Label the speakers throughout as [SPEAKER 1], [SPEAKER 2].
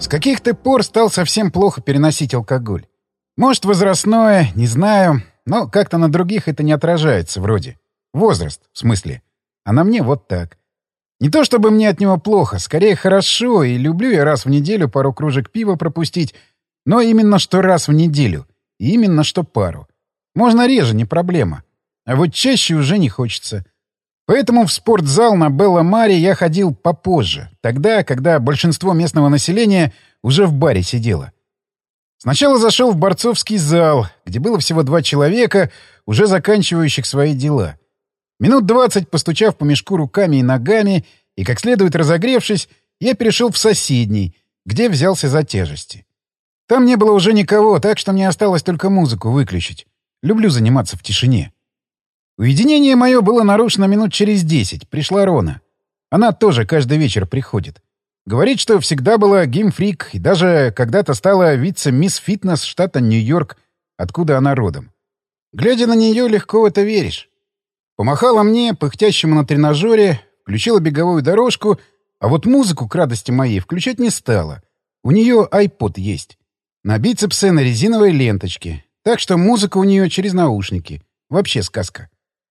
[SPEAKER 1] С каких-то пор стал совсем плохо переносить алкоголь. Может, возрастное, не знаю, но как-то на других это не отражается, вроде. Возраст, в смысле. А на мне вот так. Не то чтобы мне от него плохо, скорее хорошо, и люблю я раз в неделю пару кружек пива пропустить, но именно что раз в неделю, и именно что пару. Можно реже, не проблема. А вот чаще уже не хочется. Поэтому в спортзал на Белла-Маре я ходил попозже, тогда, когда большинство местного населения уже в баре сидело. Сначала зашел в борцовский зал, где было всего 2 человека, уже заканчивающих свои дела. Минут 20, постучав по мешку руками и ногами, и как следует разогревшись, я перешел в соседний, где взялся за тяжести. Там не было уже никого, так что мне осталось только музыку выключить. Люблю заниматься в тишине. Уединение мое было нарушено минут через 10. Пришла Рона. Она тоже каждый вечер приходит. Говорит, что всегда была геймфрик и даже когда-то стала вице-мисс фитнес штата Нью-Йорк, откуда она родом. Глядя на нее, легко в это веришь. Помахала мне, пыхтящему на тренажере, включила беговую дорожку, а вот музыку, к радости моей, включать не стала. У нее iPod есть. На бицепсе на резиновой ленточке. Так что музыка у нее через наушники. Вообще сказка.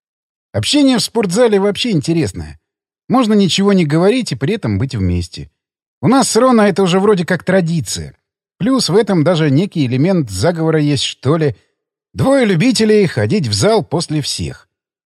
[SPEAKER 1] Общение в спортзале вообще интересное. Можно ничего не говорить и при этом быть вместе. У нас с Рона это уже вроде как традиция. Плюс в этом даже некий элемент заговора есть, что ли. 2 любителей ходить в зал после всех.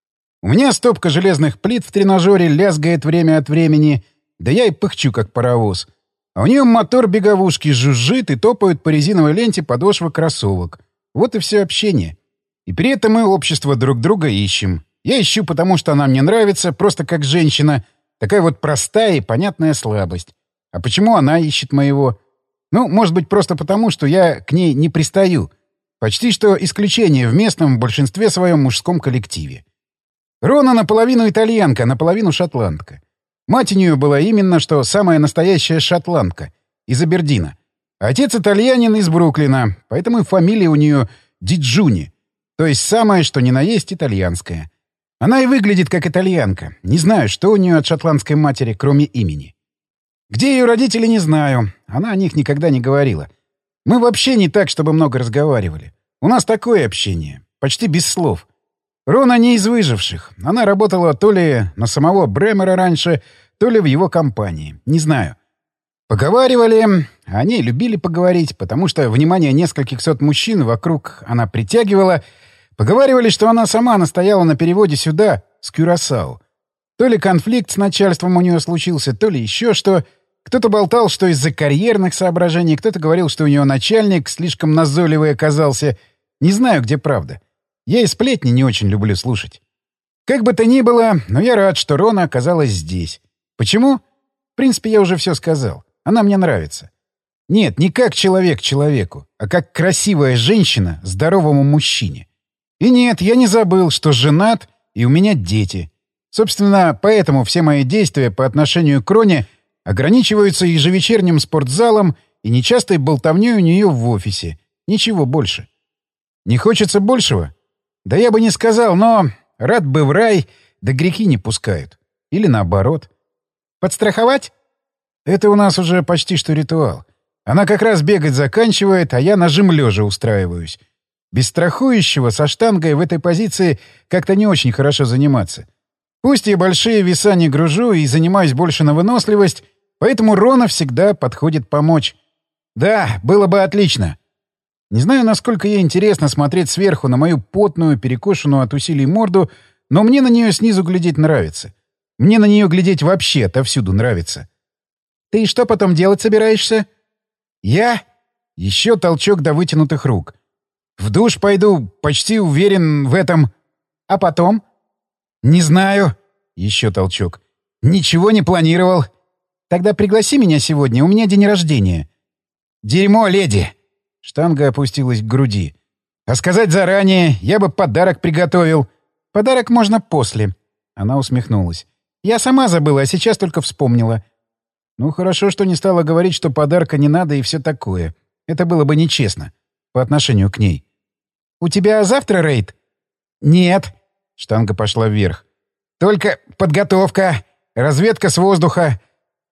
[SPEAKER 1] У меня стопка железных плит в тренажере лязгает время от времени, да я и пыхчу, как паровоз. А у нее мотор беговушки жужжит и топают по резиновой ленте подошвы кроссовок. Вот и все общение. И при этом мы общество друг друга ищем. Я ищу, потому что она мне нравится, просто как женщина. Такая вот простая и понятная слабость. А почему она ищет моего? Ну, может быть, просто потому, что я к ней не пристаю. Почти что исключение в местном, в большинстве своем мужском коллективе. Рона наполовину итальянка, наполовину шотландка. Мать у нее была именно что самая настоящая шотландка, из Абердина. Отец итальянин из Бруклина, поэтому и фамилия у нее Диджуни, то есть самое, что ни на есть итальянская. Она и выглядит как итальянка. Не знаю, что у нее от шотландской матери, кроме имени. Где ее родители, не знаю. Она о них никогда не говорила. Мы вообще не так, чтобы много разговаривали. У нас такое общение. Почти без слов. Рона не из выживших. Она работала то ли на самого Бремера раньше, то ли в его компании. Не знаю. Поговаривали. Они любили поговорить, потому что внимание нескольких сот мужчин вокруг она притягивала. Поговаривали, что она сама настояла на переводе сюда, с Кюрасао. То ли конфликт с начальством у нее случился, то ли еще что. Кто-то болтал, что из-за карьерных соображений, кто-то говорил, что у нее начальник слишком назойливый оказался. Не знаю, где правда. Я и сплетни не очень люблю слушать. Как бы то ни было, но я рад, что Рона оказалась здесь. Почему? В принципе, я уже все сказал. Она мне нравится. Нет, не как человек человеку, а как красивая женщина здоровому мужчине. И нет, я не забыл, что женат, и у меня дети. Собственно, поэтому все мои действия по отношению к Роне ограничиваются ежевечерним спортзалом и нечастой болтовней у нее в офисе. Ничего больше. Не хочется большего? Да я бы не сказал, но рад бы в рай, да грехи не пускают. Или наоборот. Подстраховать? Это у нас уже почти что ритуал. Она как раз бегать заканчивает, а я нажим лежа устраиваюсь. Без страхующего со штангой в этой позиции как-то не очень хорошо заниматься. Пусть я большие веса не гружу и занимаюсь больше на выносливость, поэтому Рона всегда подходит помочь. Да, было бы отлично. Не знаю, насколько ей интересно смотреть сверху на мою потную, перекошенную от усилий морду, но мне на нее снизу глядеть нравится. Мне на нее глядеть вообще отовсюду нравится. «Ты что потом делать собираешься?» «Я?» Еще толчок до вытянутых рук. «В душ пойду, почти уверен в этом». «А потом?» «Не знаю». Еще толчок. «Ничего не планировал». «Тогда пригласи меня сегодня, у меня день рождения». «Дерьмо, леди!» Штанга опустилась к груди. «А сказать заранее, я бы подарок приготовил». «Подарок можно после». Она усмехнулась. «Я сама забыла, а сейчас только вспомнила». Ну, хорошо, что не стала говорить, что подарка не надо и все такое. Это было бы нечестно по отношению к ней. «У тебя завтра рейд?» «Нет». Штанга пошла вверх. «Только подготовка, разведка с воздуха.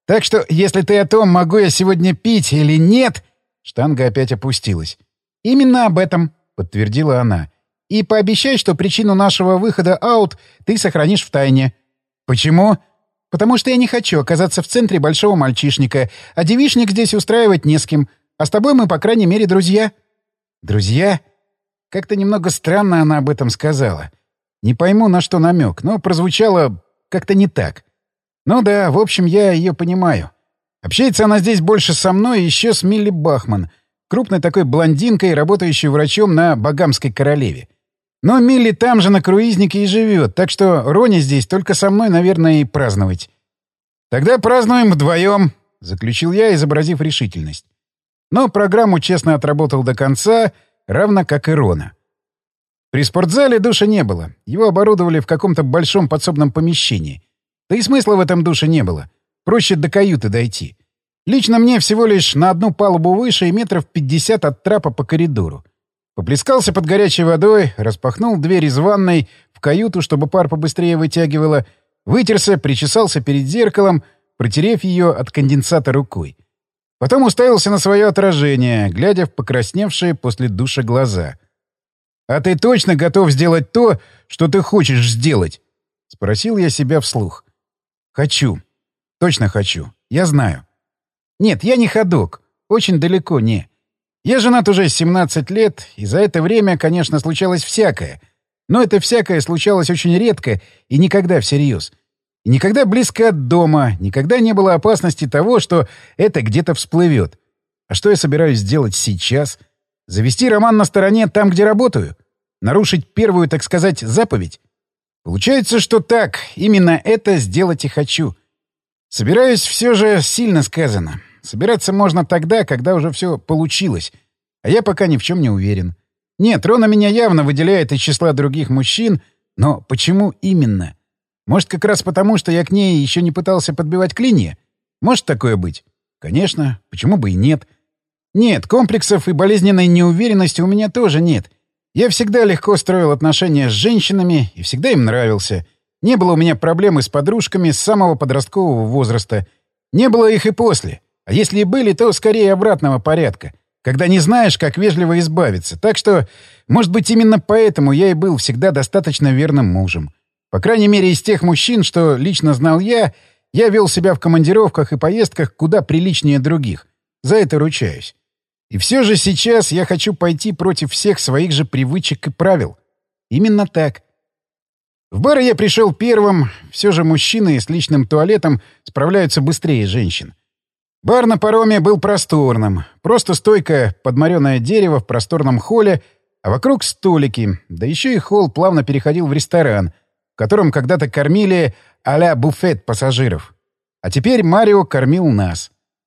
[SPEAKER 1] Так что, если ты о том, могу я сегодня пить или нет...» Штанга опять опустилась. «Именно об этом», — подтвердила она. «И пообещай, что причину нашего выхода аут ты сохранишь в тайне». «Почему?» «Потому что я не хочу оказаться в центре большого мальчишника, а девичник здесь устраивать не с кем. А с тобой мы, по крайней мере, друзья». «Друзья?» Как-то немного странно она об этом сказала. Не пойму, на что намек, но прозвучало как-то не так. Ну да, в общем, я ее понимаю. Общается она здесь больше со мной и еще с Милли Бахман, крупной такой блондинкой, работающей врачом на Багамской королеве. Но Милли там же на круизнике и живет, так что Рони здесь только со мной, наверное, и праздновать. «Тогда празднуем вдвоем», — заключил я, изобразив решительность. Но программу честно отработал до конца, равно как и Рона. При спортзале душа не было. Его оборудовали в каком-то большом подсобном помещении. Да и смысла в этом душе не было. Проще до каюты дойти. Лично мне всего лишь на одну палубу выше и метров 50 от трапа по коридору. Поплескался под горячей водой, распахнул дверь из ванной в каюту, чтобы пар побыстрее вытягивало, вытерся, причесался перед зеркалом, протерев ее от конденсата рукой. Потом уставился на свое отражение, глядя в покрасневшие после душа глаза. «А ты точно готов сделать то, что ты хочешь сделать?» — спросил я себя вслух. «Хочу. Точно хочу. Я знаю. Нет, я не ходок. Очень далеко не. Я женат уже 17 лет, и за это время, конечно, случалось всякое. Но это всякое случалось очень редко и никогда всерьез. И никогда близко от дома, никогда не было опасности того, что это где-то всплывет. А что я собираюсь сделать сейчас? Завести роман на стороне там, где работаю? Нарушить первую, так сказать, заповедь? Получается, что так, именно это сделать и хочу. Собираюсь все же сильно сказано. Собираться можно тогда, когда уже все получилось. А я пока ни в чем не уверен. Нет, Рона меня явно выделяет из числа других мужчин, но почему именно? Может, как раз потому, что я к ней еще не пытался подбивать клинья? Может такое быть? Конечно, почему бы и нет? Нет, комплексов и болезненной неуверенности у меня тоже нет. Я всегда легко строил отношения с женщинами и всегда им нравился. Не было у меня проблемы с подружками с самого подросткового возраста. Не было их и после. А если и были, то скорее обратного порядка, когда не знаешь, как вежливо избавиться. Так что, может быть, именно поэтому я и был всегда достаточно верным мужем. По крайней мере, из тех мужчин, что лично знал я вел себя в командировках и поездках куда приличнее других. За это ручаюсь. И все же сейчас я хочу пойти против всех своих же привычек и правил. Именно так. В бар я пришел первым. Все же мужчины с личным туалетом справляются быстрее женщин. Бар на пароме был просторным. Просто стойка, подморенное дерево в просторном холле, а вокруг столики. Да еще и холл плавно переходил в ресторан, в котором когда-то кормили а-ля буфет пассажиров. А теперь Марио кормил нас.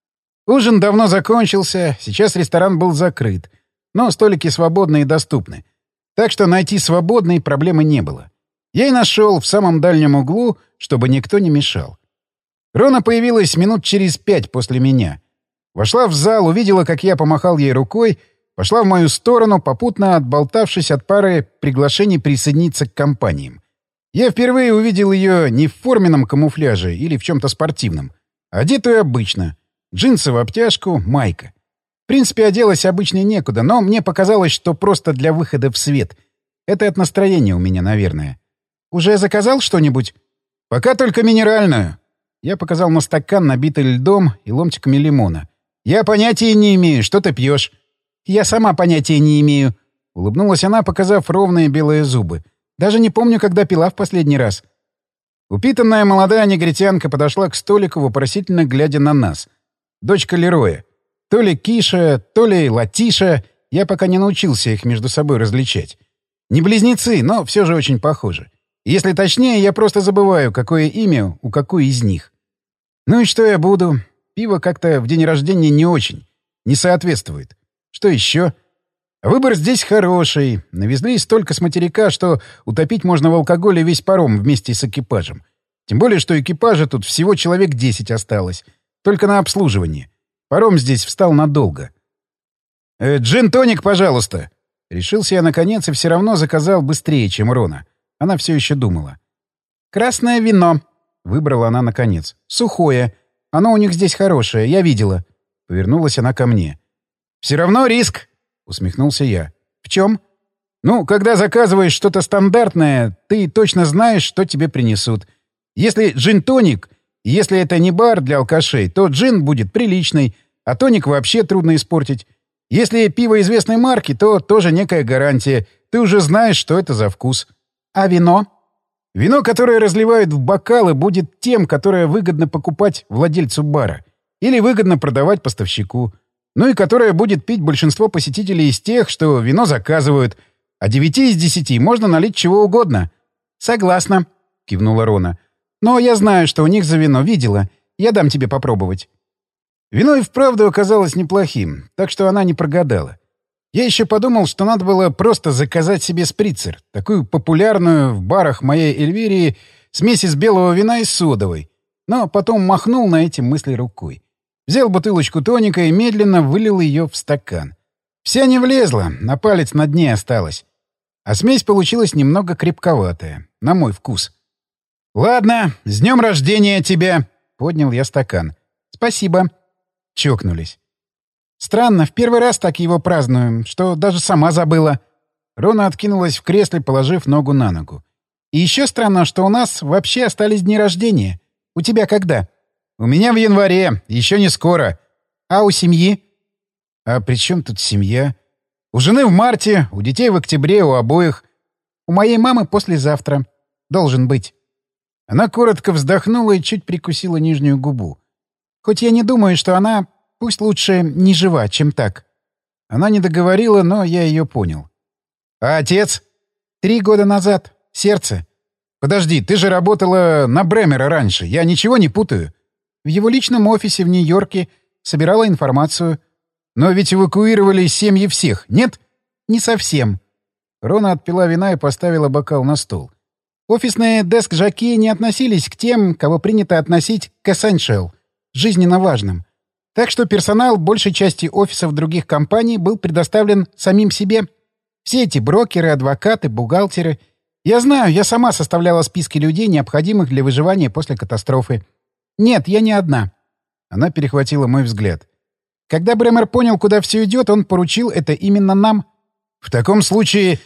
[SPEAKER 1] Ужин давно закончился, сейчас ресторан был закрыт, но столики свободны и доступны. Так что найти свободные проблемы не было. Я и нашел в самом дальнем углу, чтобы никто не мешал. Рона появилась минут через 5 после меня. Вошла в зал, увидела, как я помахал ей рукой, пошла в мою сторону, попутно отболтавшись от пары приглашений присоединиться к компаниям. Я впервые увидел ее не в форменном камуфляже или в чем-то спортивном, а одетую обычно. Джинсы в обтяжку, майка. В принципе, оделась обычно некуда, но мне показалось, что просто для выхода в свет. Это от настроения у меня, наверное. «Уже заказал что-нибудь?» «Пока только минеральную». Я показал на стакан, набитый льдом и ломтиками лимона. «Я понятия не имею, что ты пьешь». «Я сама понятия не имею», — улыбнулась она, показав ровные белые зубы. «Даже не помню, когда пила в последний раз». Упитанная молодая негритянка подошла к столику, вопросительно глядя на нас. Дочка Лероя. То ли Киша, то ли Латиша. Я пока не научился их между собой различать. Не близнецы, но все же очень похожи. Если точнее, я просто забываю, какое имя у какой из них. Ну и что я буду? Пиво как-то в день рождения не очень. Не соответствует. Что еще? Выбор здесь хороший. Навезли столько с материка, что утопить можно в алкоголе весь паром вместе с экипажем. Тем более, что экипажа тут всего человек 10 осталось. Только на обслуживание. Паром здесь встал надолго. «Джин-тоник, пожалуйста!» Решился я наконец и все равно заказал быстрее, чем Рона. Она все еще думала. «Красное вино», — выбрала она наконец. «Сухое. Оно у них здесь хорошее, я видела». Повернулась она ко мне. «Все равно риск», — усмехнулся я. «В чем?» «Ну, когда заказываешь что-то стандартное, ты точно знаешь, что тебе принесут. Если джин-тоник, если это не бар для алкашей, то джин будет приличный, а тоник вообще трудно испортить. Если пиво известной марки, то тоже некая гарантия. Ты уже знаешь, что это за вкус. А вино?» «Вино, которое разливают в бокалы, будет тем, которое выгодно покупать владельцу бара. Или выгодно продавать поставщику. Ну и которое будет пить большинство посетителей из тех, что вино заказывают. А 9 из 10 можно налить чего угодно». «Согласна», — кивнула Рона. «Но я знаю, что у них за вино. Видела. Я дам тебе попробовать». Вино и вправду оказалось неплохим, так что она не прогадала. Я еще подумал, что надо было просто заказать себе сприцер, такую популярную в барах моей Эльвирии смесь из белого вина и содовой, но потом махнул на эти мысли рукой. Взял бутылочку тоника и медленно вылил ее в стакан. Вся не влезла, на палец на дне осталась. А смесь получилась немного крепковатая, на мой вкус. «Ладно, с днем рождения тебя!» — поднял я стакан. «Спасибо». Чокнулись. «Странно, в первый раз так его празднуем, что даже сама забыла». Рона откинулась в кресле, положив ногу на ногу. «И еще странно, что у нас вообще остались дни рождения. У тебя когда?» «У меня в январе, еще не скоро». «А у семьи?» «А при чем тут семья?» «У жены в марте, у детей в октябре, у обоих». «У моей мамы послезавтра. Должен быть». Она коротко вздохнула и чуть прикусила нижнюю губу. «Хоть я не думаю, что она... Пусть лучше не жива, чем так». Она не договорила, но я ее понял. «А отец?» 3 года назад. Сердце». «Подожди, ты же работала на Бремера раньше. Я ничего не путаю?» «В его личном офисе в Нью-Йорке. Собирала информацию». «Но ведь эвакуировали семьи всех, нет?» «Не совсем». Рона отпила вина и поставила бокал на стол. «Офисные деск-жокеи не относились к тем, кого принято относить к essential, жизненно важным. Так что персонал большей части офисов других компаний был предоставлен самим себе. Все эти брокеры, адвокаты, бухгалтеры. Я знаю, я сама составляла списки людей, необходимых для выживания после катастрофы. Нет, я не одна». Она перехватила мой взгляд. «Когда Бремер понял, куда все идет, он поручил это именно нам. В таком случае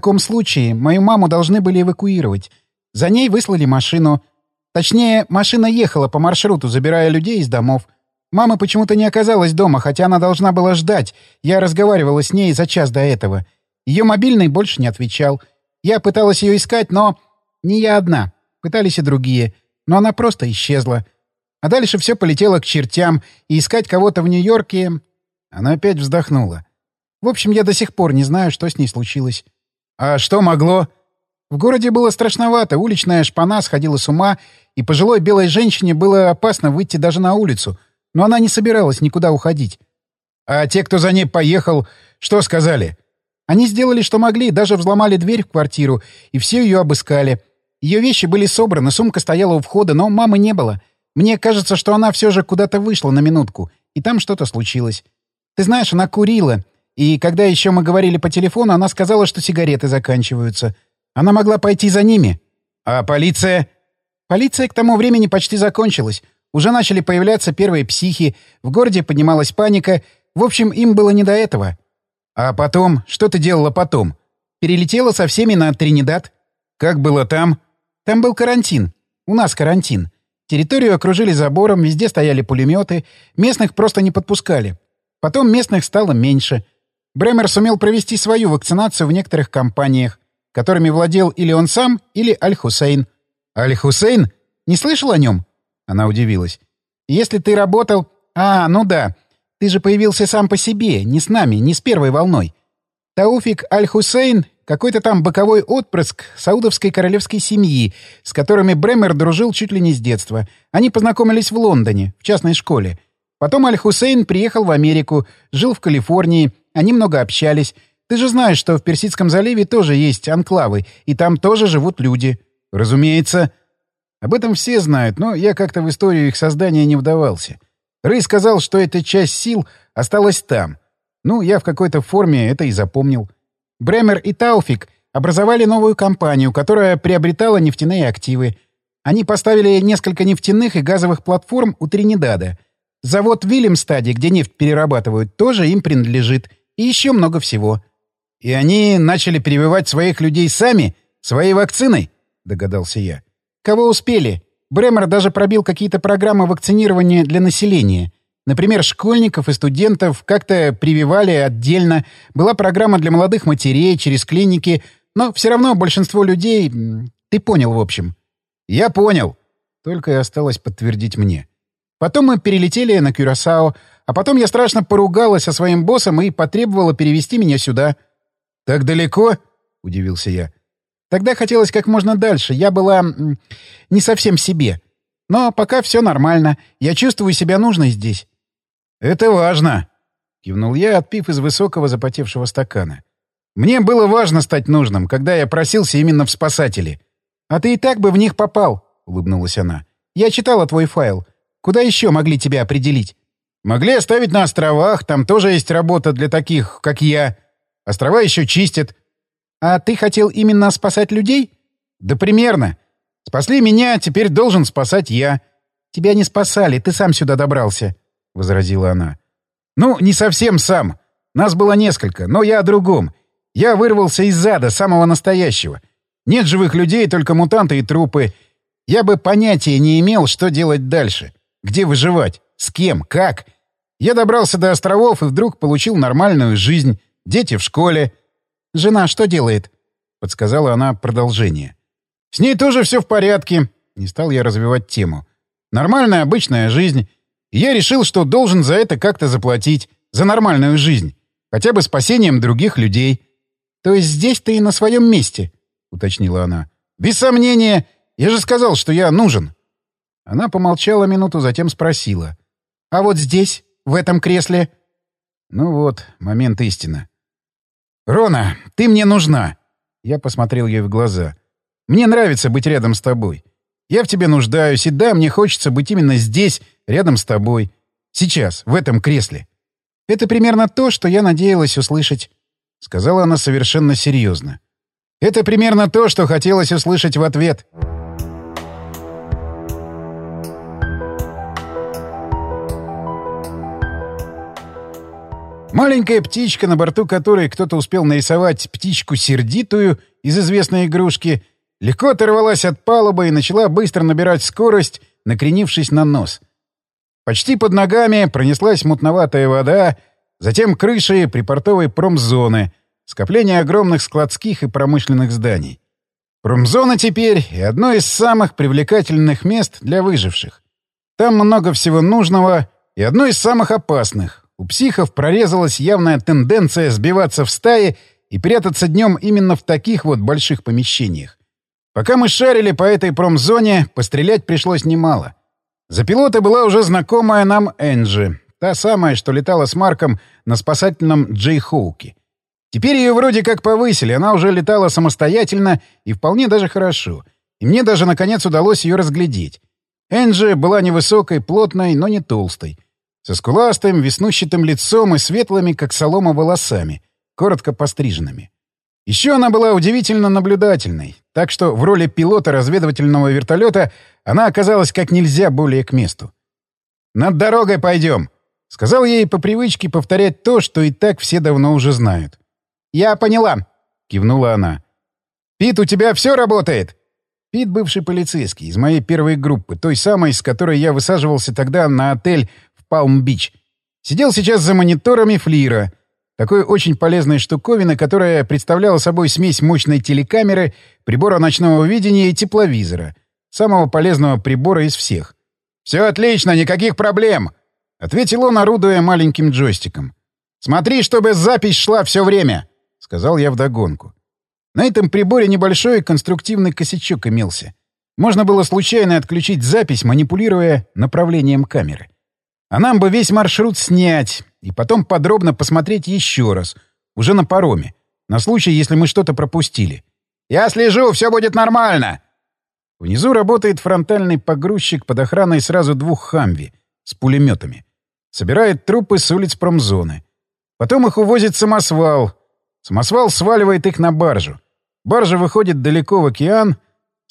[SPEAKER 1] мою маму должны были эвакуировать. За ней выслали машину. Точнее, машина ехала по маршруту, забирая людей из домов. Мама почему-то не оказалась дома, хотя она должна была ждать. Я разговаривала с ней за час до этого. Ее мобильный больше не отвечал. Я пыталась ее искать, но... Не я одна. Пытались и другие. Но она просто исчезла. А дальше все полетело к чертям, и искать кого-то в Нью-Йорке...» Она опять вздохнула. «В общем, я до сих пор не знаю, что с ней случилось». «А что могло?» «В городе было страшновато, уличная шпана сходила с ума, и пожилой белой женщине было опасно выйти даже на улицу, но она не собиралась никуда уходить». «А те, кто за ней поехал, что сказали?» «Они сделали, что могли, даже взломали дверь в квартиру, и все ее обыскали. Ее вещи были собраны, сумка стояла у входа, но мамы не было. Мне кажется, что она все же куда-то вышла на минутку, и там что-то случилось. Ты знаешь, она курила, и когда еще мы говорили по телефону, она сказала, что сигареты заканчиваются. Она могла пойти за ними». «А полиция?» «Полиция к тому времени почти закончилась. Уже начали появляться первые психи, в городе поднималась паника. В общем, им было не до этого». «А потом? Что ты делала потом?» «Перелетела со всеми на Тринидад». «Как было там?» «Там был карантин. У нас карантин. Территорию окружили забором, везде стояли пулеметы. Местных просто не подпускали. Потом местных стало меньше. Бремер сумел провести свою вакцинацию в некоторых компаниях, которыми владел или он сам, или Аль-Хусейн». «Аль-Хусейн? Не слышал о нем?» Она удивилась. «Если ты работал... А, ну да. Ты же появился сам по себе, не с нами, не с первой волной. Тауфик Аль-Хусейн — какой-то там боковой отпрыск саудовской королевской семьи, с которыми Бремер дружил чуть ли не с детства. Они познакомились в Лондоне, в частной школе. Потом Аль-Хусейн приехал в Америку, жил в Калифорнии, они много общались. Ты же знаешь, что в Персидском заливе тоже есть анклавы, и там тоже живут люди». «Разумеется». Об этом все знают, но я как-то в историю их создания не вдавался. Рэй сказал, что эта часть сил осталась там. Ну, я в какой-то форме это и запомнил. Бремер и Тауфик образовали новую компанию, которая приобретала нефтяные активы. Они поставили несколько нефтяных и газовых платформ у Тринидада. Завод в Вильямстаде, где нефть перерабатывают, тоже им принадлежит. И еще много всего. И они начали прививать своих людей сами? Своей вакциной? Догадался я. Кого успели? Бремер даже пробил какие-то программы вакцинирования для населения. Например, школьников и студентов как-то прививали отдельно. Была программа для молодых матерей через клиники. Но все равно большинство людей... Ты понял, в общем. Я понял. Только и осталось подтвердить мне. Потом мы перелетели на Кюрасао, а потом я страшно поругалась со своим боссом и потребовала перевезти меня сюда. «Так далеко?» — удивился я. Тогда хотелось как можно дальше. Я была не совсем в себе. Но пока все нормально. Я чувствую себя нужной здесь. «Это важно», — кивнул я, отпив из высокого запотевшего стакана. «Мне было важно стать нужным, когда я просился именно в спасатели». «А ты и так бы в них попал», — улыбнулась она. «Я читала твой файл. Куда еще могли тебя определить?» «Могли оставить на островах. Там тоже есть работа для таких, как я. Острова еще чистят». «А ты хотел именно спасать людей?» «Да примерно. Спасли меня, теперь должен спасать я». «Тебя не спасали, ты сам сюда добрался», — возразила она. «Ну, не совсем сам. Нас было несколько, но я о другом. Я вырвался из ада, самого настоящего. Нет живых людей, только мутанты и трупы. Я бы понятия не имел, что делать дальше. Где выживать? С кем? Как? Я добрался до островов и вдруг получил нормальную жизнь. Дети в школе. «Жена что делает?» — подсказала она продолжение. «С ней тоже все в порядке». Не стал я развивать тему. «Нормальная обычная жизнь. И я решил, что должен за это как-то заплатить. За нормальную жизнь. Хотя бы спасением других людей». «То есть здесь ты и на своем месте?» — уточнила она. «Без сомнения. Я же сказал, что я нужен». Она помолчала минуту, затем спросила. «А вот здесь, в этом кресле?» Ну вот, момент истины. «Рона, ты мне нужна!» Я посмотрел ей в глаза. «Мне нравится быть рядом с тобой. Я в тебе нуждаюсь, и да, мне хочется быть именно здесь, рядом с тобой. Сейчас, в этом кресле». «Это примерно то, что я надеялась услышать», — сказала она совершенно серьезно. «Это примерно то, что хотелось услышать в ответ». Маленькая птичка, на борту которой кто-то успел нарисовать птичку сердитую из известной игрушки, легко оторвалась от палубы и начала быстро набирать скорость, накренившись на нос. Почти под ногами пронеслась мутноватая вода, затем крыши припортовой промзоны, скопление огромных складских и промышленных зданий. Промзона теперь и одно из самых привлекательных мест для выживших. Там много всего нужного и одно из самых опасных. У психов прорезалась явная тенденция сбиваться в стаи и прятаться днем именно в таких вот больших помещениях. Пока мы шарили по этой промзоне, пострелять пришлось немало. За пилота была уже знакомая нам Энджи, та самая, что летала с Марком на спасательном Джей Хоуке. Теперь ее вроде как повысили, она уже летала самостоятельно и вполне даже хорошо. И мне даже наконец удалось ее разглядеть. Энджи была невысокой, плотной, но не толстой. Со скуластым, веснущатым лицом и светлыми, как солома, волосами, коротко постриженными. Еще она была удивительно наблюдательной, так что в роли пилота разведывательного вертолета она оказалась как нельзя более к месту. «Над дорогой пойдем», — сказал ей по привычке повторять то, что и так все давно уже знают. «Я поняла», — кивнула она. «Пит, у тебя все работает?» Пит — бывший полицейский из моей первой группы, той самой, с которой я высаживался тогда на отель Палм-Бич. Сидел сейчас за мониторами флира, такой очень полезной штуковины, которая представляла собой смесь мощной телекамеры, прибора ночного видения и тепловизора. Самого полезного прибора из всех. «Все отлично, никаких проблем!» — ответил он, орудуя маленьким джойстиком. «Смотри, чтобы запись шла все время!» — сказал я вдогонку. На этом приборе небольшой конструктивный косячок имелся. Можно было случайно отключить запись, манипулируя направлением камеры. А нам бы весь маршрут снять и потом подробно посмотреть еще раз, уже на пароме, на случай, если мы что-то пропустили. «Я слежу, все будет нормально!» Внизу работает фронтальный погрузчик под охраной сразу 2 «Хамви» с пулеметами. Собирает трупы с улиц промзоны. Потом их увозит самосвал. Самосвал сваливает их на баржу. Баржа выходит далеко в океан,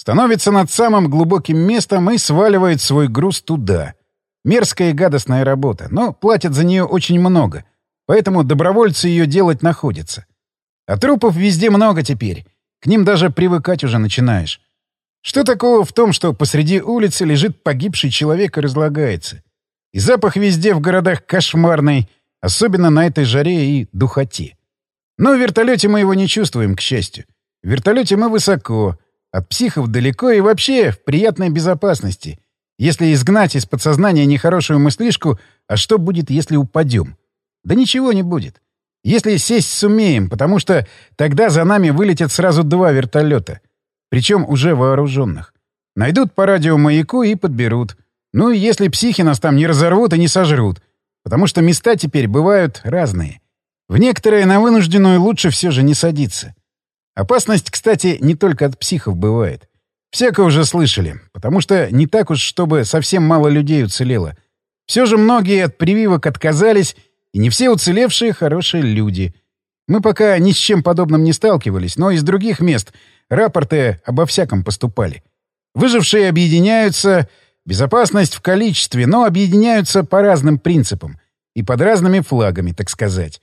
[SPEAKER 1] становится над самым глубоким местом и сваливает свой груз туда. Мерзкая и гадостная работа, но платят за нее очень много, поэтому добровольцы ее делать находятся. А трупов везде много теперь, к ним даже привыкать уже начинаешь. Что такого в том, что посреди улицы лежит погибший человек и разлагается? И запах везде в городах кошмарный, особенно на этой жаре и духоте. Но в вертолете мы его не чувствуем, к счастью. В вертолете мы высоко, от психов далеко и вообще в приятной безопасности. Если изгнать из подсознания нехорошую мыслишку, а что будет, если упадем? Да ничего не будет. Если сесть сумеем, потому что тогда за нами вылетят сразу 2 вертолета. Причем уже вооруженных. Найдут по радиомаяку и подберут. Ну и если психи нас там не разорвут и не сожрут. Потому что места теперь бывают разные. В некоторые на вынужденную лучше все же не садиться. Опасность, кстати, не только от психов бывает. Всякое уже слышали, потому что не так уж, чтобы совсем мало людей уцелело. Все же многие от прививок отказались, и не все уцелевшие хорошие люди. Мы пока ни с чем подобным не сталкивались, но из других мест рапорты обо всяком поступали. Выжившие объединяются, безопасность в количестве, но объединяются по разным принципам и под разными флагами, так сказать.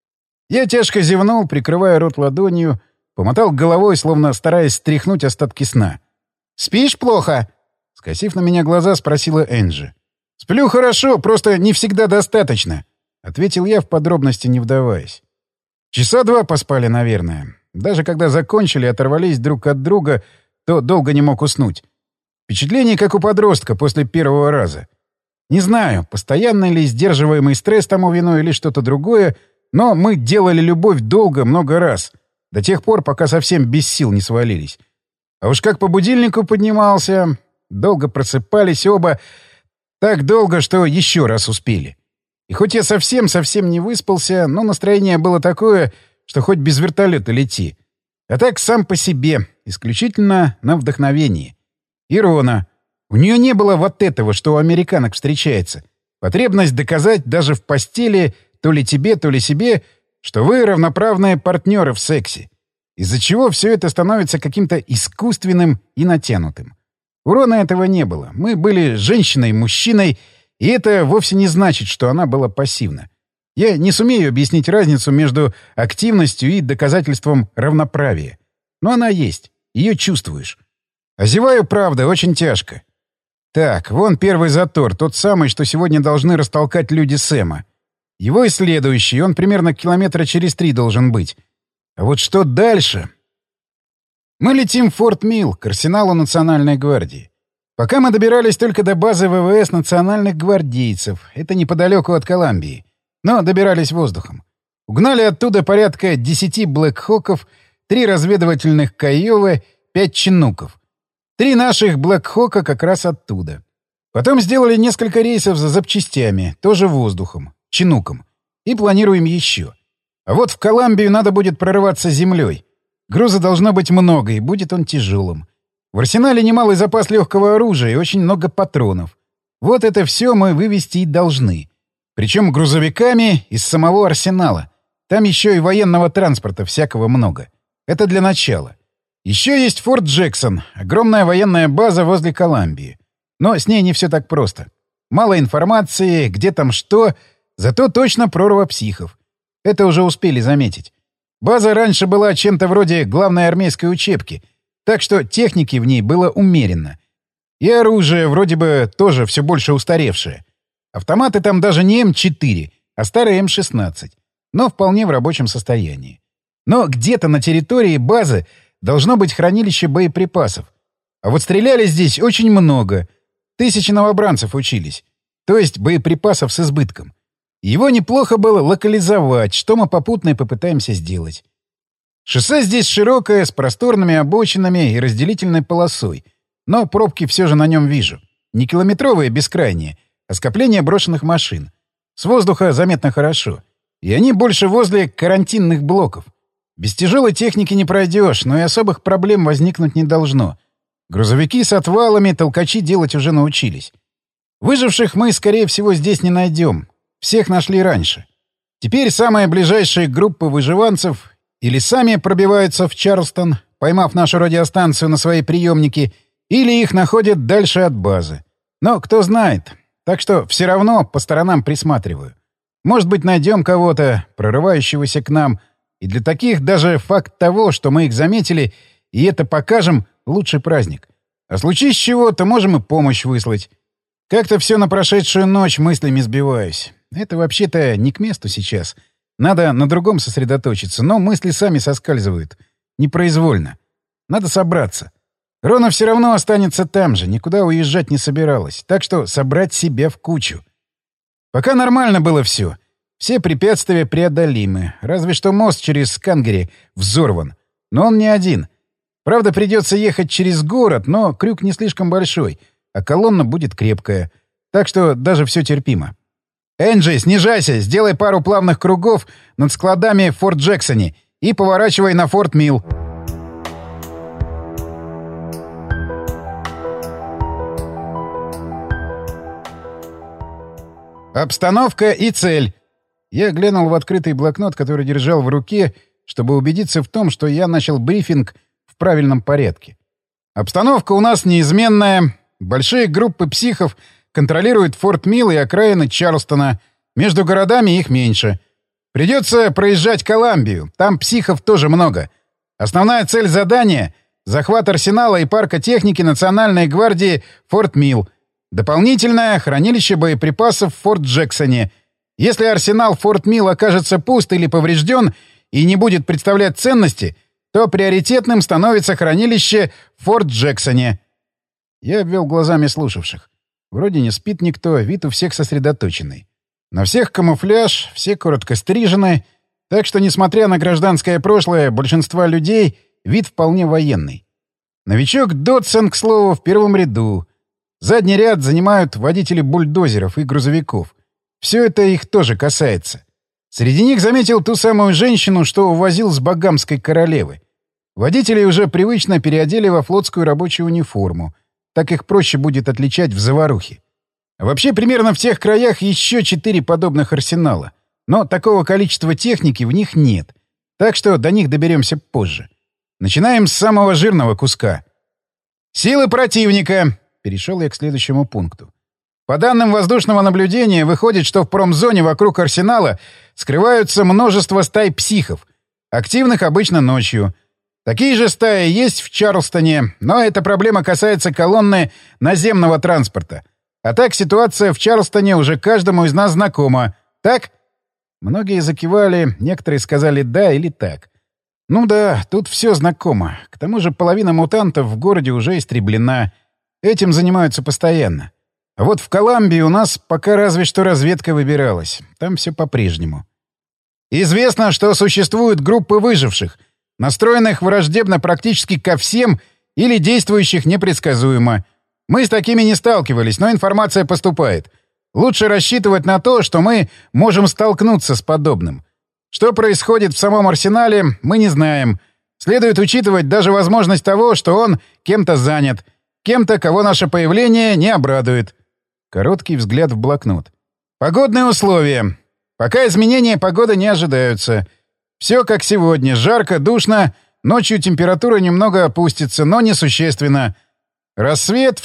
[SPEAKER 1] Я тяжко зевнул, прикрывая рот ладонью, помотал головой, словно стараясь стряхнуть остатки сна. «Спишь плохо?» — скосив на меня глаза, спросила Энджи. «Сплю хорошо, просто не всегда достаточно», — ответил я, в подробности не вдаваясь. Часа 2 поспали, наверное. Даже когда закончили, оторвались друг от друга, то долго не мог уснуть. Впечатление, как у подростка после первого раза. Не знаю, постоянный ли сдерживаемый стресс тому виной или что-то другое, но мы делали любовь долго, много раз, до тех пор, пока совсем без сил не свалились. А уж как по будильнику поднимался, долго просыпались оба, так долго, что еще раз успели. И хоть я совсем-совсем не выспался, но настроение было такое, что хоть без вертолета лети. А так сам по себе, исключительно на вдохновении. И Рона. У нее не было вот этого, что у американок встречается. Потребность доказать даже в постели то ли тебе, то ли себе, что вы равноправные партнеры в сексе. Из-за чего все это становится каким-то искусственным и натянутым. У Рона этого не было. Мы были женщиной, мужчиной, и это вовсе не значит, что она была пассивна. Я не сумею объяснить разницу между активностью и доказательством равноправия. Но она есть. Ее чувствуешь. Озеваю, правда, очень тяжко. Так, вон первый затор, тот самый, что сегодня должны растолкать люди Сэма. Его и следующий, он примерно километра через 3 должен быть. А вот что дальше? Мы летим в Форт Милл, к арсеналу Национальной гвардии. Пока мы добирались только до базы ВВС национальных гвардейцев. Это неподалеку от Колумбии. Но добирались воздухом. Угнали оттуда порядка 10 Блэк-Хоков, 3 разведывательных Кайовы, 5 Чинуков. 3 наших Блэк-Хока как раз оттуда. Потом сделали несколько рейсов за запчастями, тоже воздухом, Чинуком. И планируем еще. А вот в Колумбию надо будет прорываться землей. Груза должно быть много, и будет он тяжелым. В арсенале немалый запас легкого оружия и очень много патронов. Вот это все мы вывести и должны. Причем грузовиками из самого арсенала. Там еще и военного транспорта всякого много. Это для начала. Еще есть Форт Джексон, огромная военная база возле Колумбии. Но с ней не все так просто. Мало информации, где там что, зато точно прорва психов. Это уже успели заметить. База раньше была чем-то вроде главной армейской учебки, так что техники в ней было умеренно. И оружие вроде бы тоже все больше устаревшее. Автоматы там даже не М4, а старые М16, но вполне в рабочем состоянии. Но где-то на территории базы должно быть хранилище боеприпасов. А вот стреляли здесь очень много. 1000 новобранцев учились. То есть боеприпасов с избытком. Его неплохо было локализовать, что мы попутно и попытаемся сделать. Шоссе здесь широкое, с просторными обочинами и разделительной полосой. Но пробки все же на нем вижу. Не километровые, бескрайние, а скопление брошенных машин. С воздуха заметно хорошо. И они больше возле карантинных блоков. Без тяжелой техники не пройдешь, но и особых проблем возникнуть не должно. Грузовики с отвалами толкачи делать уже научились. Выживших мы, скорее всего, здесь не найдем. Всех нашли раньше. Теперь самые ближайшие группы выживанцев или сами пробиваются в Чарльстон, поймав нашу радиостанцию на свои приемники, или их находят дальше от базы. Но кто знает. Так что все равно по сторонам присматриваю. Может быть, найдем кого-то, прорывающегося к нам. И для таких даже факт того, что мы их заметили, и это покажем, лучший праздник. А случись чего, то можем и помощь выслать. Как-то все на прошедшую ночь мыслями сбиваюсь. Это вообще-то не к месту сейчас. Надо на другом сосредоточиться, но мысли сами соскальзывают. Непроизвольно. Надо собраться. Рона все равно останется там же, никуда уезжать не собиралась. Так что собрать себя в кучу. Пока нормально было все. Все препятствия преодолимы. Разве что мост через Скангери взорван. Но он не один. Правда, придется ехать через город, но крюк не слишком большой, а колонна будет крепкая. Так что даже все терпимо. «Энджи, снижайся, сделай пару плавных кругов над складами в Форт Джексоне и поворачивай на Форт Милл». Обстановка и цель. Я глянул в открытый блокнот, который держал в руке, чтобы убедиться в том, что я начал брифинг в правильном порядке. Обстановка у нас неизменная. Большие группы психов контролируют Форт Милл и окраины Чарльстона. Между городами их меньше. Придется проезжать Колумбию. Там психов тоже много. Основная цель задания — захват арсенала и парка техники Национальной гвардии Форт Милл. Дополнительное — хранилище боеприпасов в Форт Джексоне. Если арсенал Форт Милл окажется пуст или поврежден и не будет представлять ценности, то приоритетным становится хранилище в Форт Джексоне. Я обвел глазами слушавших. Вроде не спит никто, вид у всех сосредоточенный. На всех камуфляж, все коротко стрижены, так что, несмотря на гражданское прошлое большинства людей, вид вполне военный. Новичок Дотсон, к слову, в первом ряду. Задний ряд занимают водители бульдозеров и грузовиков. Все это их тоже касается. Среди них заметил ту самую женщину, что увозил с Багамской королевы. Водителей уже привычно переодели во флотскую рабочую униформу. Так их проще будет отличать в заварухе. А вообще, примерно в тех краях еще 4 подобных арсенала. Но такого количества техники в них нет. Так что до них доберемся позже. Начинаем с самого жирного куска. «Силы противника!» Перешел я к следующему пункту. По данным воздушного наблюдения, выходит, что в промзоне вокруг арсенала скрываются множество стай психов. Активных обычно ночью. Такие же стаи есть в Чарльстоне, но эта проблема касается колонны наземного транспорта. А так ситуация в Чарльстоне уже каждому из нас знакома. Так? Многие закивали, некоторые сказали «да» или «так». Ну да, тут все знакомо. К тому же половина мутантов в городе уже истреблена. Этим занимаются постоянно. А вот в Колумбии у нас пока разве что разведка выбиралась. Там все по-прежнему. Известно, что существуют группы выживших, настроенных враждебно практически ко всем или действующих непредсказуемо. Мы с такими не сталкивались, но информация поступает. Лучше рассчитывать на то, что мы можем столкнуться с подобным. Что происходит в самом арсенале, мы не знаем. Следует учитывать даже возможность того, что он кем-то занят. Кем-то, кого наше появление не обрадует. Короткий взгляд в блокнот. Погодные условия. Пока изменения погоды не ожидаются. Все как сегодня. Жарко, душно. Ночью температура немного опустится, но несущественно. Рассвет в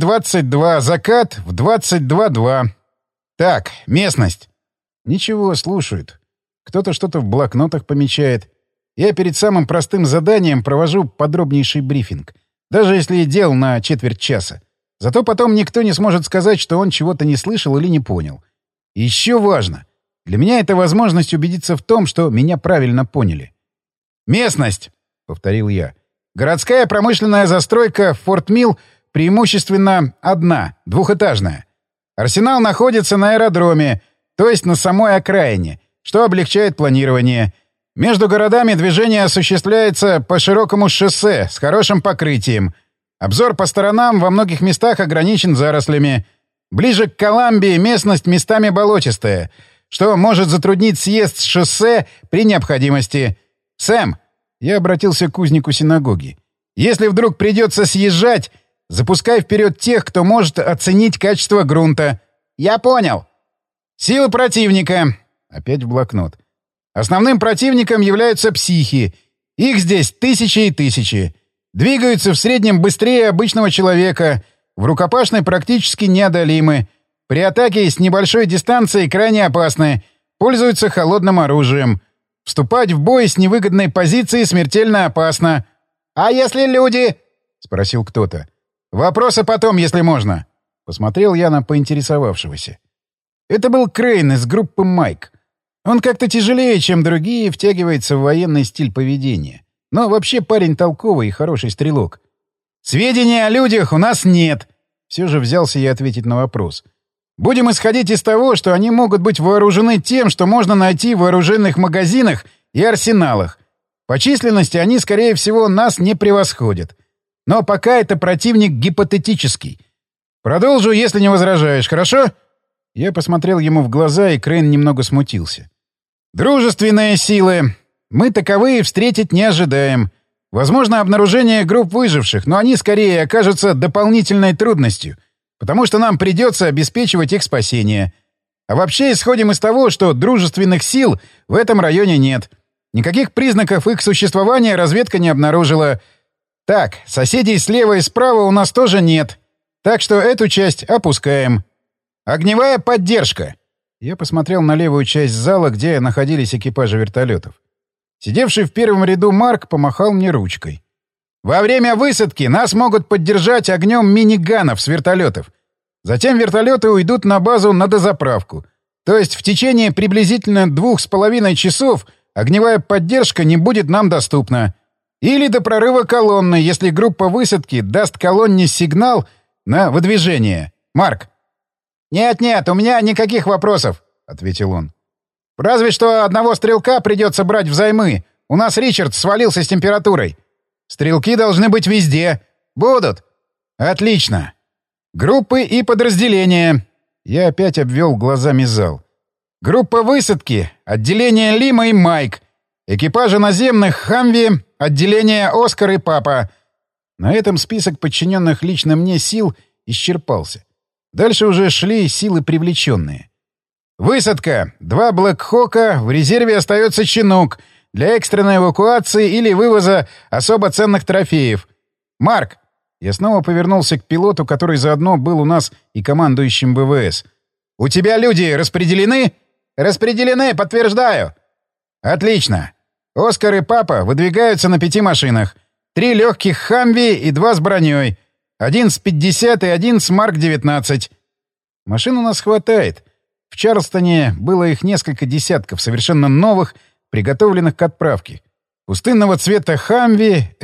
[SPEAKER 1] 6:22, закат в 22:02. Так, местность. Ничего, слушают. Кто-то что-то в блокнотах помечает. Я перед самым простым заданием провожу подробнейший брифинг. Даже если и делал на четверть часа. Зато потом никто не сможет сказать, что он чего-то не слышал или не понял. И еще важно. Для меня это возможность убедиться в том, что меня правильно поняли. «Местность», — повторил я. «Городская промышленная застройка Форт Милл преимущественно одна, двухэтажная. Арсенал находится на аэродроме, то есть на самой окраине, что облегчает планирование. Между городами движение осуществляется по широкому шоссе с хорошим покрытием. Обзор по сторонам во многих местах ограничен зарослями. Ближе к Колумбии местность местами болотистая, что может затруднить съезд с шоссе при необходимости. Сэм, я обратился к кузнику синагоги. Если вдруг придется съезжать, запускай вперед тех, кто может оценить качество грунта. Я понял. Силы противника. Опять в блокнот. Основным противником являются психи. Их здесь тысячи и тысячи. Двигаются в среднем быстрее обычного человека, в рукопашной практически неодолимы. При атаке с небольшой дистанции крайне опасны, пользуются холодным оружием. Вступать в бой с невыгодной позиции смертельно опасно. «А если люди?» — спросил кто-то. «Вопросы потом, если можно». Посмотрел я на поинтересовавшегося. Это был Крейн из группы «Майк». Он как-то тяжелее, чем другие, втягивается в военный стиль поведения. Но вообще парень толковый и хороший стрелок. «Сведений о людях у нас нет», — все же взялся я ответить на вопрос. «Будем исходить из того, что они могут быть вооружены тем, что можно найти в вооруженных магазинах и арсеналах. По численности они, скорее всего, нас не превосходят. Но пока это противник гипотетический. Продолжу, если не возражаешь, хорошо?» Я посмотрел ему в глаза, и Крейн немного смутился. «Дружественные силы. Мы таковые встретить не ожидаем. Возможно, обнаружение групп выживших, но они скорее окажутся дополнительной трудностью, потому что нам придется обеспечивать их спасение. А вообще исходим из того, что дружественных сил в этом районе нет. Никаких признаков их существования разведка не обнаружила. Так, соседей слева и справа у нас тоже нет. Так что эту часть опускаем. Огневая поддержка!» Я посмотрел на левую часть зала, где находились экипажи вертолетов. Сидевший в первом ряду Марк помахал мне ручкой. «Во время высадки нас могут поддержать огнем миниганов с вертолетов. Затем вертолеты уйдут на базу на дозаправку. То есть в течение приблизительно 2,5 часов огневая поддержка не будет нам доступна. Или до прорыва колонны, если группа высадки даст колонне сигнал на выдвижение. Марк!» «Нет-нет, у меня никаких вопросов», — ответил он. «Разве что одного стрелка придется брать взаймы. У нас Ричард свалился с температурой. Стрелки должны быть везде. Будут». «Отлично. Группы и подразделения». Я опять обвел глазами зал. «Группа высадки. Отделение Лима и Майк. Экипажи наземных Хамви. Отделение Оскар и Папа». На этом список подчиненных лично мне сил исчерпался. Дальше уже шли силы привлеченные. «Высадка. 2 Блэк-Хока. В резерве остается Чинук для экстренной эвакуации или вывоза особо ценных трофеев. Марк!» Я снова повернулся к пилоту, который заодно был у нас и командующим ВВС. «У тебя люди распределены?» «Распределены, подтверждаю». «Отлично. Оскар и Папа выдвигаются на 5 машинах. 3 легких Хамви и 2 с броней. 1 с 50 и 1 с Марк-19. Машин у нас хватает. В Чарльстоне было их несколько десятков, совершенно новых, приготовленных к отправке. Пустынного цвета Хамви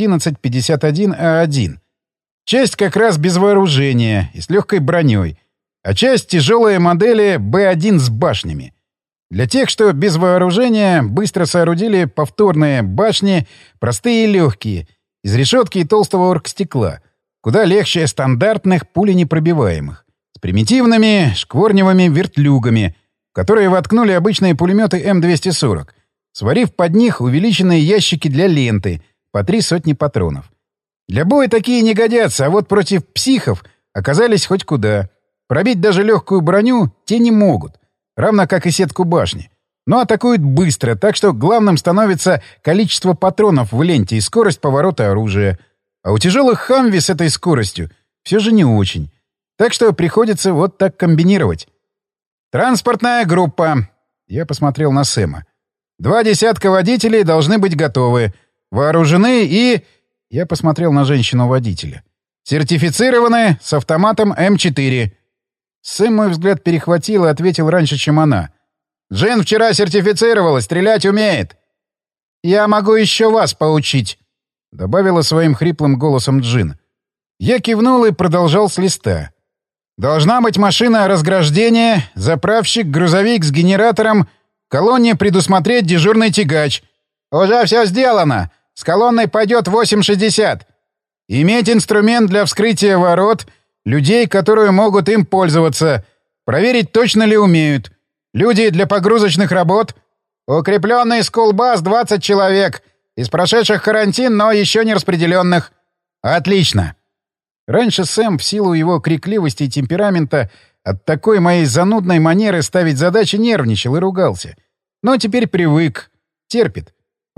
[SPEAKER 1] М1151А1. Часть как раз без вооружения и с легкой броней, а часть тяжелые модели Б1 с башнями. Для тех, что без вооружения, быстро соорудили повторные башни, простые и легкие, из решетки и толстого оргстекла, куда легче стандартных пуленепробиваемых, с примитивными шкворневыми вертлюгами, в которые воткнули обычные пулеметы М240, сварив под них увеличенные ящики для ленты, по 3 сотни патронов. Для боя такие не годятся, а вот против психов оказались хоть куда. Пробить даже легкую броню те не могут, равно как и сетку башни. Но атакуют быстро, так что главным становится количество патронов в ленте и скорость поворота оружия. А у тяжелых Хамви с этой скоростью все же не очень. Так что приходится вот так комбинировать. «Транспортная группа!» Я посмотрел на Сэма. 2 десятка водителей должны быть готовы. Вооружены и... Я посмотрел на женщину-водителя. Сертифицированы с автоматом М4. Сэм мой взгляд перехватил и ответил раньше, чем она. «Джин вчера сертифицировалась, стрелять умеет». «Я могу еще вас поучить», — добавила своим хриплым голосом Джин. Я кивнул и продолжал с листа. «Должна быть машина разграждения, заправщик, грузовик с генератором, колонне предусмотреть дежурный тягач». «Уже все сделано. С колонной пойдет 8,60. Иметь инструмент для вскрытия ворот, людей, которые могут им пользоваться. Проверить, точно ли умеют. Люди для погрузочных работ. Укрепленный скулбас 20 человек. Из прошедших карантин, но еще не распределенных». «Отлично». Раньше Сэм, в силу его крикливости и темперамента, от такой моей занудной манеры ставить задачи нервничал и ругался. Но теперь привык. Терпит.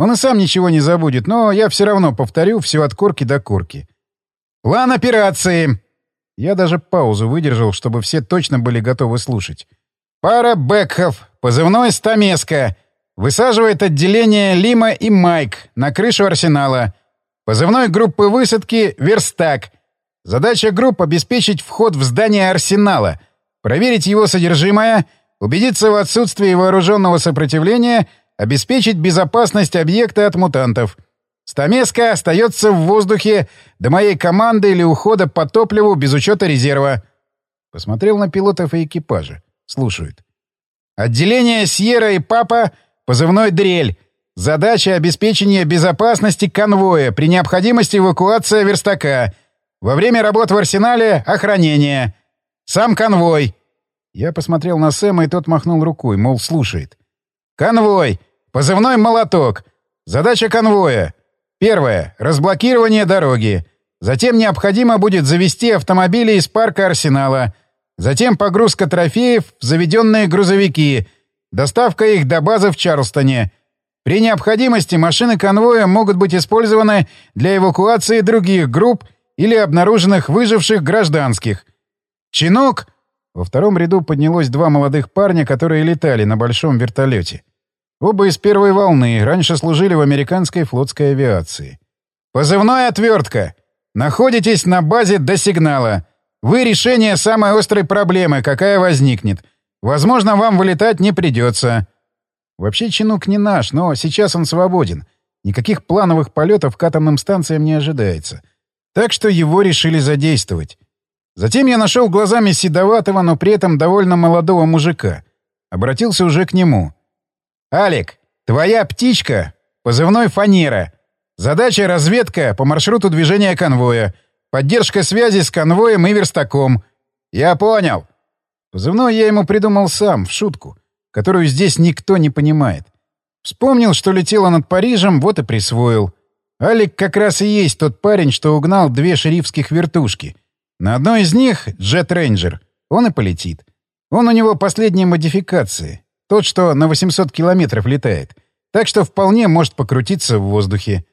[SPEAKER 1] Он и сам ничего не забудет, но я все равно повторю все от корки до корки. План операции. Я даже паузу выдержал, чтобы все точно были готовы слушать. Пара Бекхов, позывной «Стамеска», высаживает отделение Лима и Майк на крышу арсенала. Позывной группы высадки «Верстак». Задача групп — обеспечить вход в здание арсенала, проверить его содержимое, убедиться в отсутствии вооруженного сопротивления, обеспечить безопасность объекта от мутантов. «Стамеска» остается в воздухе до моей команды или ухода по топливу без учета резерва. Посмотрел на пилотов и экипажа. Слушают. Отделение «Сьерра» и «Папа», позывной «Дрель». Задача — обеспечение безопасности конвоя, при необходимости эвакуация верстака. Во время работ в арсенале — охранение. Сам конвой. Я посмотрел на Сэма, и тот махнул рукой, мол, слушает. Конвой. Позывной «Молоток». Задача конвоя. Первое — разблокирование дороги. Затем необходимо будет завести автомобили из парка арсенала. Затем погрузка трофеев в заведенные грузовики. Доставка их до базы в Чарльстоне. При необходимости машины конвоя могут быть использованы для эвакуации других групп или обнаруженных выживших гражданских. Чинок! Во втором ряду поднялось два молодых парня, которые летали на большом вертолете. Оба из первой волны, раньше служили в американской флотской авиации. Позывной «Отвертка». Находитесь на базе до сигнала. Вы решение самой острой проблемы, какая возникнет. Возможно, вам вылетать не придется. Вообще Чинук не наш, но сейчас он свободен. Никаких плановых полетов к атомным станциям не ожидается. Так что его решили задействовать. Затем я нашел глазами седоватого, но при этом довольно молодого мужика. Обратился уже к нему. «Алик, твоя птичка, позывной «Фанера». Задача — разведка по маршруту движения конвоя. Поддержка связи с конвоем и верстаком. Я понял. Позывной я ему придумал сам, в шутку, которую здесь никто не понимает. Вспомнил, что летело над Парижем, вот и присвоил. Алик как раз и есть тот парень, что угнал две шерифских вертушки. На одной из них — Джет Рейнджер. Он и полетит. Он у него последней модификации. Тот, что на 800 километров летает. Так что вполне может покрутиться в воздухе.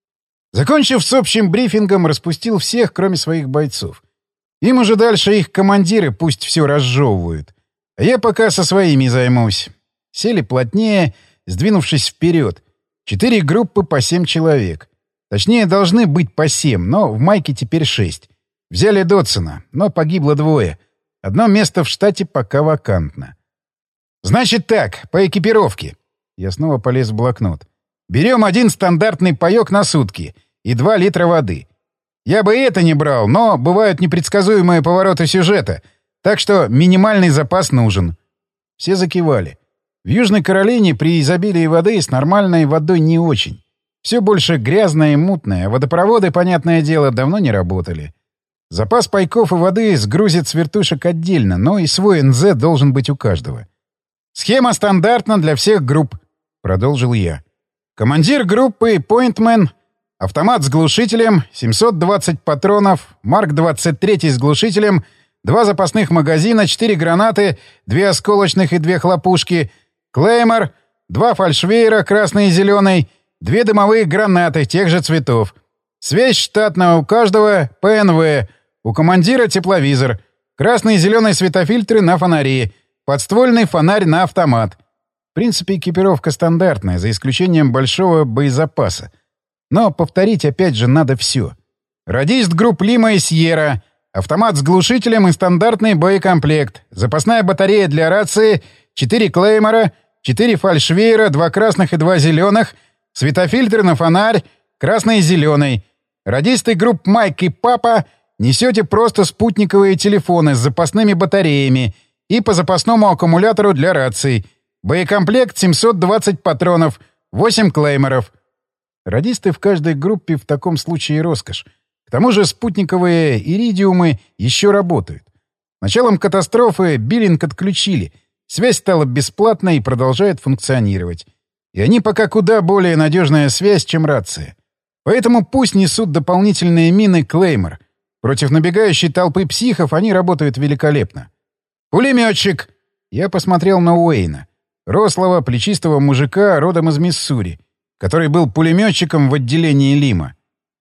[SPEAKER 1] Закончив с общим брифингом, распустил всех, кроме своих бойцов. Им уже дальше их командиры пусть все разжевывают. А я пока со своими займусь. Сели плотнее, сдвинувшись вперед. 4 группы по 7 человек. Точнее, должны быть по 7, но в майке теперь 6. Взяли Дотсона, но погибло 2. Одно место в штате пока вакантно. Значит так, по экипировке. Я снова полез в блокнот. Берем 1 стандартный паёк на сутки и 2 литра воды. Я бы и это не брал, но бывают непредсказуемые повороты сюжета, так что минимальный запас нужен. Все закивали. В Южной Каролине при изобилии воды с нормальной водой не очень. Все больше грязное и мутное, а водопроводы, понятное дело, давно не работали. Запас пайков и воды сгрузят с вертушек отдельно, но и свой НЗ должен быть у каждого. «Схема стандартна для всех групп», — продолжил я. Командир группы «Пойнтмен», автомат с глушителем, 720 патронов, Марк-23 с глушителем, 2 запасных магазина, 4 гранаты, 2 осколочных и 2 хлопушки, Клеймор, 2 фальшвейера, красный и зеленый, 2 дымовые гранаты тех же цветов. Связь штатная у каждого, ПНВ, у командира тепловизор, красный и зеленый светофильтры на фонари, подствольный фонарь на автомат. В принципе, экипировка стандартная, за исключением большого боезапаса. Но повторить опять же надо все. Радист групп Лима и Сьерра, автомат с глушителем и стандартный боекомплект, запасная батарея для рации, 4 клеймора, 4 фальшвейера, 2 красных и 2 зеленых, светофильтр на фонарь, красный и зеленый. Радисты групп Майк и Папа несете просто спутниковые телефоны с запасными батареями и по запасному аккумулятору для раций. Боекомплект 720 патронов, 8 клейморов. Радисты в каждой группе в таком случае роскошь. К тому же спутниковые иридиумы еще работают. Началом катастрофы биллинг отключили. Связь стала бесплатной и продолжает функционировать. И они пока куда более надежная связь, чем рация. Поэтому пусть несут дополнительные мины «Клеймор». Против набегающей толпы психов они работают великолепно. «Пулеметчик!» Я посмотрел на Уэйна. Рослого, плечистого мужика, родом из Миссури. который был пулеметчиком в отделении Лима.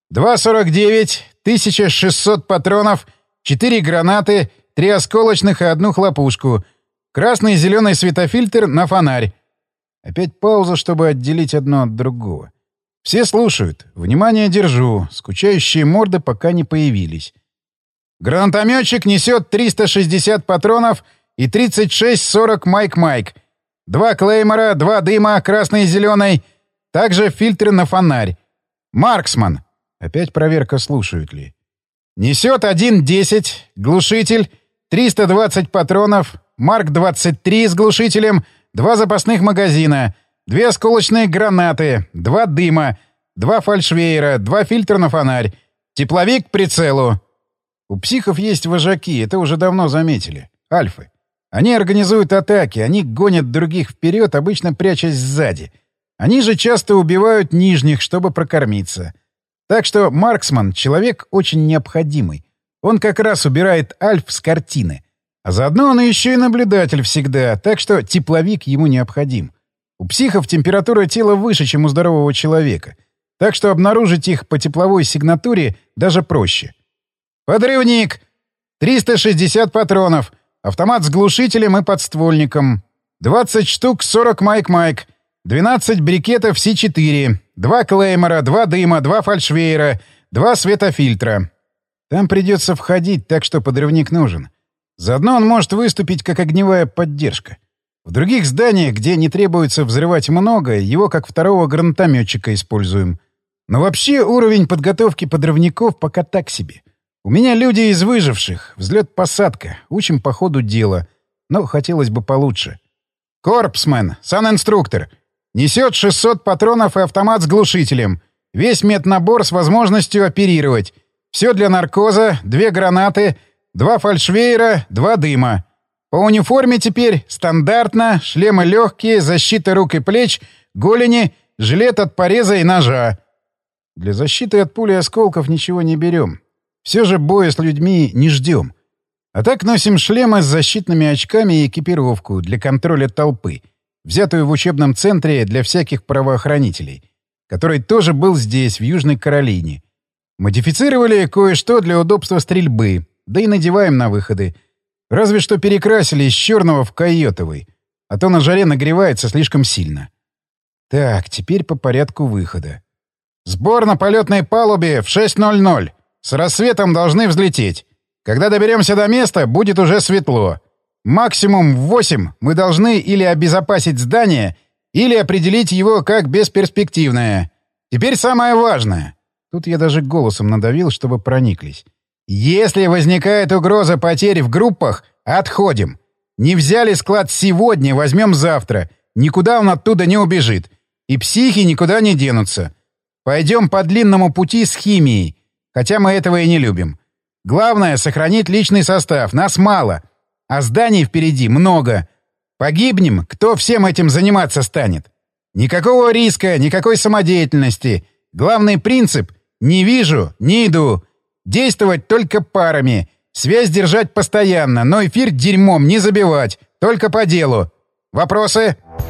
[SPEAKER 1] 2,49, 1600 патронов, 4 гранаты, 3 осколочных и 1 хлопушку. Красный и зеленый светофильтр на фонарь. Опять пауза, чтобы отделить одно от другого. Все слушают. Внимание держу. Скучающие морды пока не появились. Гранатометчик несет 360 патронов и 36-40 майк-майк. 2 клеймора, 2 дыма, красный и зеленый. Также фильтры на фонарь. Марксман. Опять проверка, слушают ли. Несет 1,10, глушитель, 320 патронов, Марк-23 с глушителем, 2 запасных магазина, 2 осколочные гранаты, 2 дыма, 2 фальшвейера, 2 фильтра на фонарь, тепловик к прицелу. У психов есть вожаки, это уже давно заметили. Альфы. Они организуют атаки, они гонят других вперед, обычно прячась сзади. Они же часто убивают нижних, чтобы прокормиться. Так что Марксман — человек очень необходимый. Он как раз убирает альф с картины. А заодно он еще и наблюдатель всегда, так что тепловик ему необходим. У психов температура тела выше, чем у здорового человека. Так что обнаружить их по тепловой сигнатуре даже проще. Подрывник! 360 патронов. Автомат с глушителем и подствольником. 20 штук 40 майк-майк. 12 брикетов С4. 2 клеймора, 2 дыма, 2 фальшвейера, 2 светофильтра. Там придется входить, так что подрывник нужен. Заодно он может выступить как огневая поддержка. В других зданиях, где не требуется взрывать много, его как второго гранатометчика используем. Но вообще уровень подготовки подрывников пока так себе. У меня люди из выживших, взлет-посадка, учим по ходу дела. Но хотелось бы получше. Корпсмен, санинструктор. Несет 600 патронов и автомат с глушителем. Весь меднабор с возможностью оперировать. Все для наркоза, 2 гранаты, 2 фальшвейера, 2 дыма. По униформе теперь стандартно, шлемы легкие, защита рук и плеч, голени, жилет от пореза и ножа. Для защиты от пули и осколков ничего не берем. Все же боя с людьми не ждем. А так носим шлемы с защитными очками и экипировку для контроля толпы, взятую в учебном центре для всяких правоохранителей, который тоже был здесь, в Южной Каролине. Модифицировали кое-что для удобства стрельбы, да и надеваем на выходы. Разве что перекрасили из черного в койотовый, а то на жаре нагревается слишком сильно. Так, теперь по порядку выхода. Сбор на полетной палубе в 6:00. С рассветом должны взлететь. Когда доберемся до места, будет уже светло. Максимум в 8 мы должны или обезопасить здание, или определить его как бесперспективное. Теперь самое важное. Тут я даже голосом надавил, чтобы прониклись. Если возникает угроза потерь в группах, отходим. Не взяли склад сегодня, возьмем завтра. Никуда он оттуда не убежит. И психи никуда не денутся. Пойдем по длинному пути с химией, хотя мы этого и не любим. Главное — сохранить личный состав. Нас мало. А зданий впереди много. Погибнем, кто всем этим заниматься станет? Никакого риска, никакой самодеятельности. Главный принцип — не вижу, не иду. Действовать только парами. Связь держать постоянно, но эфир дерьмом не забивать. Только по делу. Вопросы?